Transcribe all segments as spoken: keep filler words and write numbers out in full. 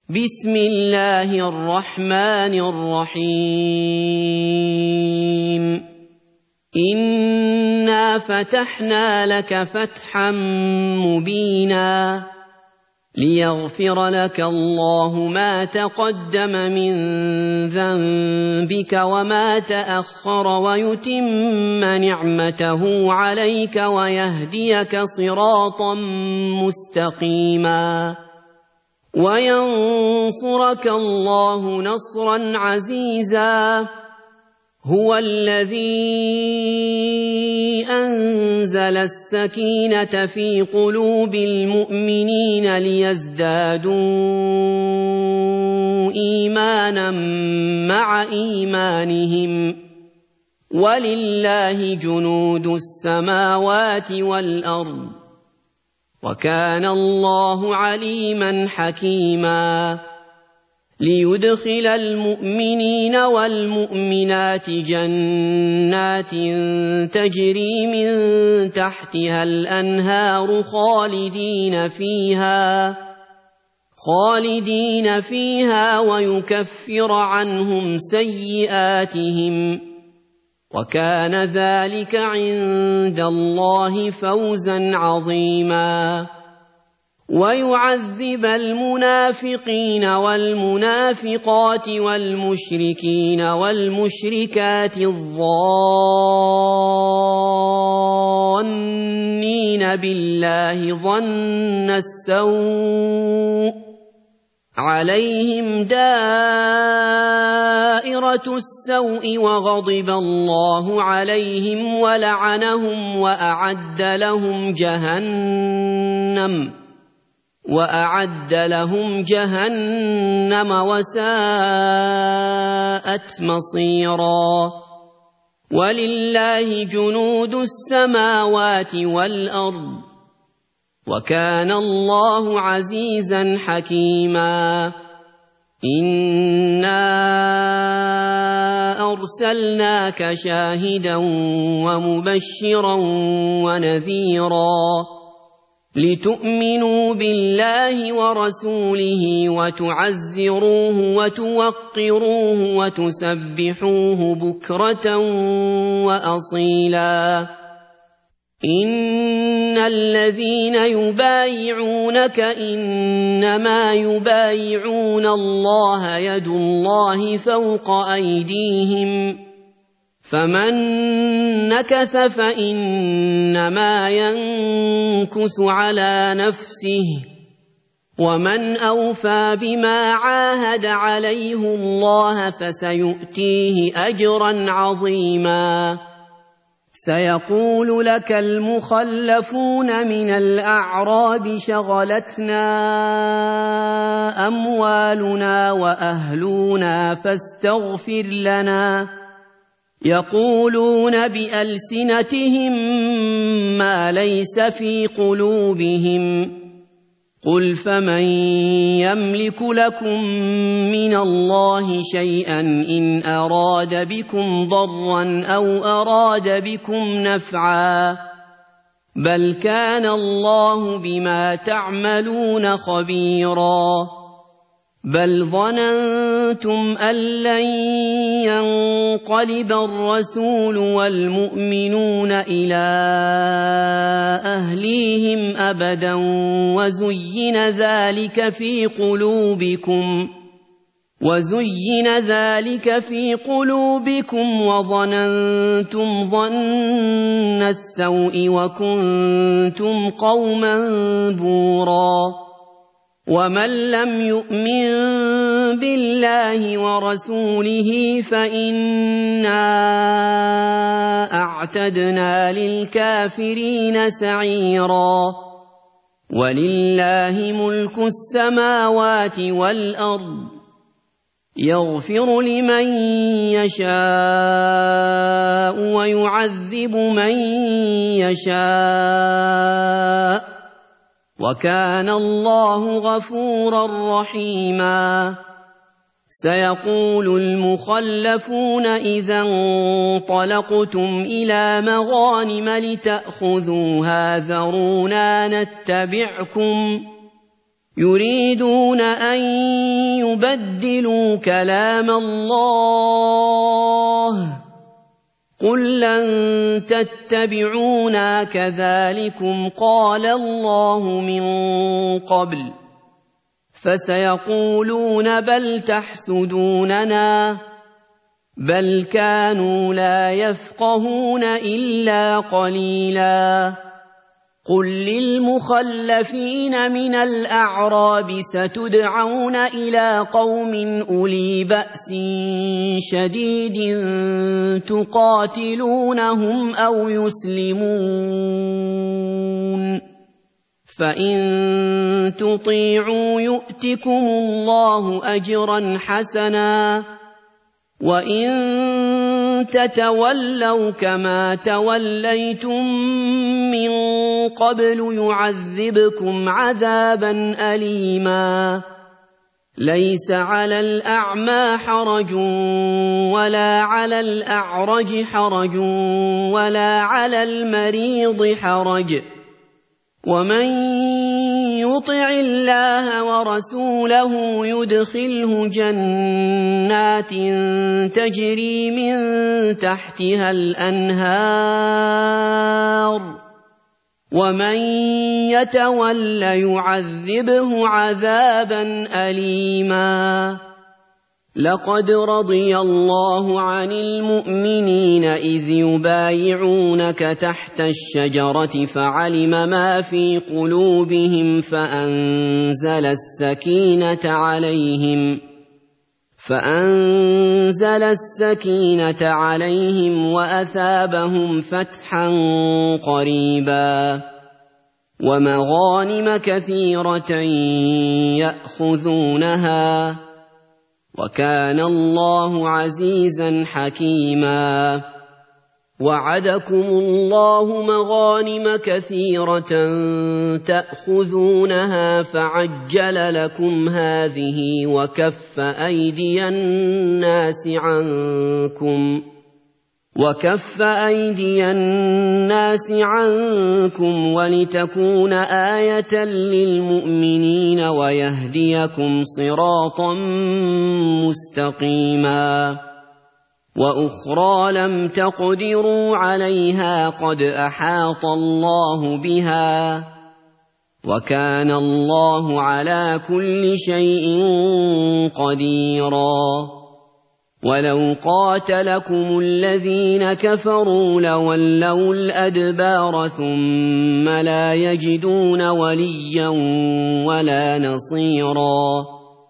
بسم الله الرحمن الرحيم إنا فتحنا لك فتحا مبينا ليغفر لك الله ما تقدم من ذنبك وما تأخر ويتم نعمته عليك ويهديك صراطا مستقيما وينصرك الله نصرا عزيزا هو الذي أنزل السكينة في قلوب المؤمنين ليزدادوا إيمانا مع إيمانهم ولله جنود السماوات والأرض وكان الله عليما حكيما ليدخل المؤمنين والمؤمنات جنات تجري من تحتها الأنهار خالدين فيها خالدين فيها ويكفر عنهم سيئاتهم وكان ذلك عند الله فوزا عظيما ويعذب المنافقين والمنافقات والمشركين والمشركات الظانين بالله ظن السوء عليهم دائرة السوء وغضب الله عليهم ولعنهم وأعد لهم جهنم وأعد لهم جهنم وساءت مصيرا ولله جنود السماوات والأرض وكان الله عزيزا حكيما إنا أرسلناك شاهدا ومبشرا ونذيرا لتؤمنوا بالله ورسوله وتعزروه وتوقروه وتسبحوه بكرة وأصيلا إن الذين يبايعونك إنما يبايعون الله يد الله فوق أيديهم فمن نكث فإنما ينكث على نفسه ومن أوفى بما عاهد عليه الله فسيؤتيه أجرا عظيما سيقول لك المخلفون من الأعراب شغلتنا أموالنا وأهلنا فاستغفر لنا يقولون بألسنتهم ما ليس في قلوبهم قل فمن يملك لكم من الله شيئا إن أراد بكم ضرا أو أراد بكم نفعا بل كان الله بما تعملون خبيرا بل ظننتم أن لن ينقلب الرسول والمؤمنون إلى أهليهم أبدا وزين ذلك في قلوبكم وزين ذلك في قلوبكم وظننتم ظن السوء وكنتم قوما بورا ومن لم يؤمن بالله ورسوله فإنا أعتدنا للكافرين سعيرا ولله ملك السماوات والأرض يغفر لمن يشاء ويعذب من يشاء وكان الله غفورا رحيما سيقول المخلفون إذا انطلقتم إلى مغانم لتأخذوها ذرونا نتبعكم يريدون أن يبدلوا كلام الله قل لن تتبعونا كذلكم قال الله من قبل فسيقولون بل تحسدوننا بل كانوا لا يفقهون إلا قليلا قل للمخلفين من الأعراب ستدعون إلى قوم أولي بأس شديد تقاتلونهم أو يسلمون فإن تطيعوا يؤتكم الله أجرا حسنا وإن تتولوا كما توليتم من قبل يعذبكم عذابا أليما ليس على الأعمى حرج ولا على الأعرج حرج ولا على المريض حرج ومن يطع الله ورسوله يدخله جنات تجري من تحتها الأنهار ومن يتول يعذبه عذابا أليما لقد رضي الله عن المؤمنين إذ يبايعونك تحت الشجرة فعلم ما في قلوبهم فأنزل السكينة عليهم فأنزل السكينة عليهم وأثابهم فتحا قريبا ومغانم كثيرة يأخذونها وكان الله عزيزا حكيما وعدكم الله مغانم كثيرة تأخذونها فعجل لكم هذه وكف أيدي الناس عنكم وكف أيدي الناس عنكم ولتكون آية للمؤمنين ويهديكم صراطا مستقيما وأخرى لم تقدروا عليها قد أحاط الله بها وكان الله على كل شيء قديرا ولو قاتلكم الذين كفروا لولوا الأدبار ثم لا يجدون وليا ولا نصيرا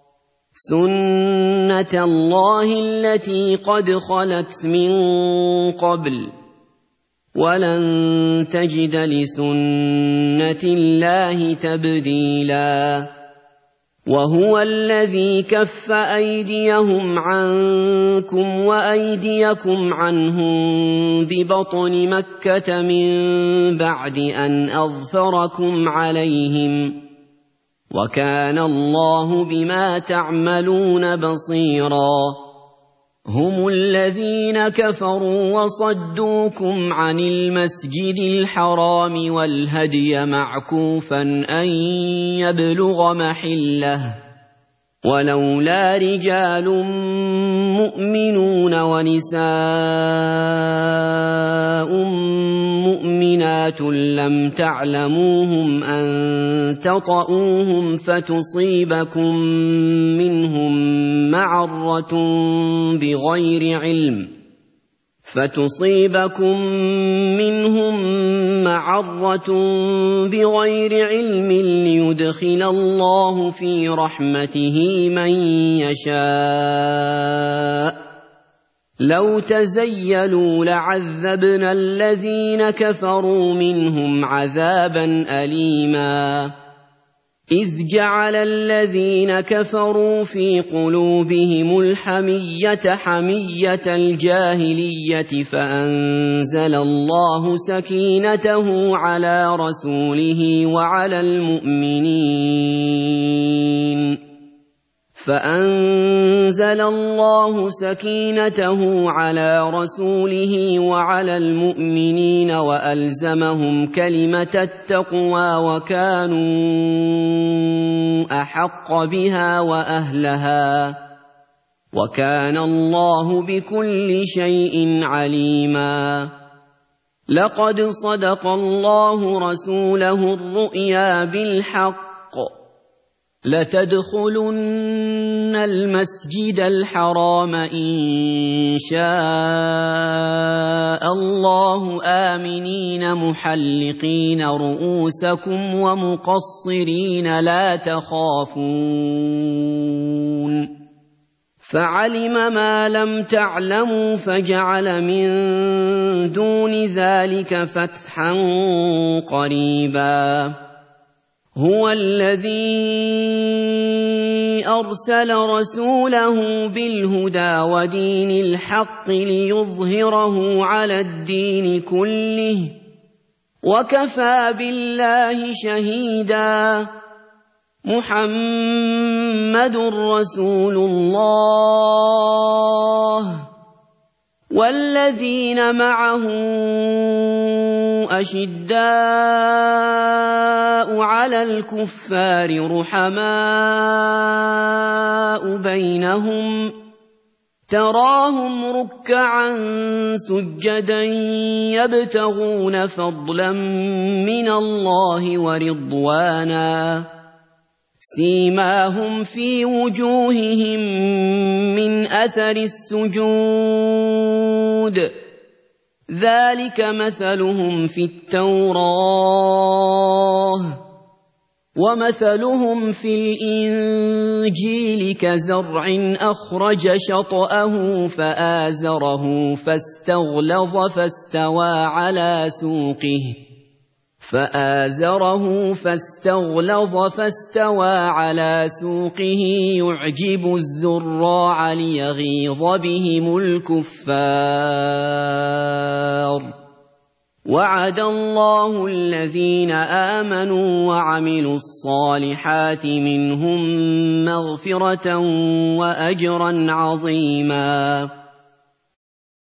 سنة الله التي قد خلت من قبل ولن تجد لسنة الله تبديلا وهو الذي كف أيديهم عنكم وأيديكم عنهم ببطن مكة من بعد أن أظفركم عليهم وكان الله بما تعملون بصيرا هم الذين كفروا وصدوكم عن المسجد الحرام والهدي معكوفا أن يبلغ محله ولولا رجال مؤمنون ونساء مؤمنات لم تعلموهم أن تطؤوهم فتصيبكم منهم معرة بغير علم فتصيبكم منهم معرة بغير علم ليدخل الله في رحمته من يشاء لو تزيلوا لعذبنا الذين كفروا منهم عذابا أليما إذ جعل الذين كفروا في قلوبهم الحمية حمية الجاهلية فأنزل الله سكينته على رسوله وعلى المؤمنين فأنزل الله سكينته على رسوله وعلى المؤمنين وألزمهم كلمة التقوى وكانوا أحق بها وأهلها وكان الله بكل شيء عليما. لقد صدق الله رسوله الرؤيا بالحق لتدخلن المسجد الحرام إن شاء الله آمنين محلقين رؤوسكم ومقصرين لا تخافون فعلم ما لم تعلموا فجعل من دون ذلك فتحا قريبا. هو الذي أرسل رسوله بالهدى ودين الحق ليظهره على الدين كله وكفى بالله شهيدا. محمد رسول الله والذين معه أشداء على الكفار رحماء بينهم تراهم ركعا سجدا يبتغون فضلا من الله ورضوانا سيماهم في وجوههم من أثر السجود ذلك مثلهم في التوراة ومثلهم في الإنجيل كزرع أخرج شطأه فآزره فاستغلظ فاستوى على سوقه فآزره فاستغلظ فاستوى على سوقه يعجب الزراع ليغيظ بهم الكفار. وعد الله الذين آمنوا وعملوا الصالحات منهم مغفرة وأجرا عظيما.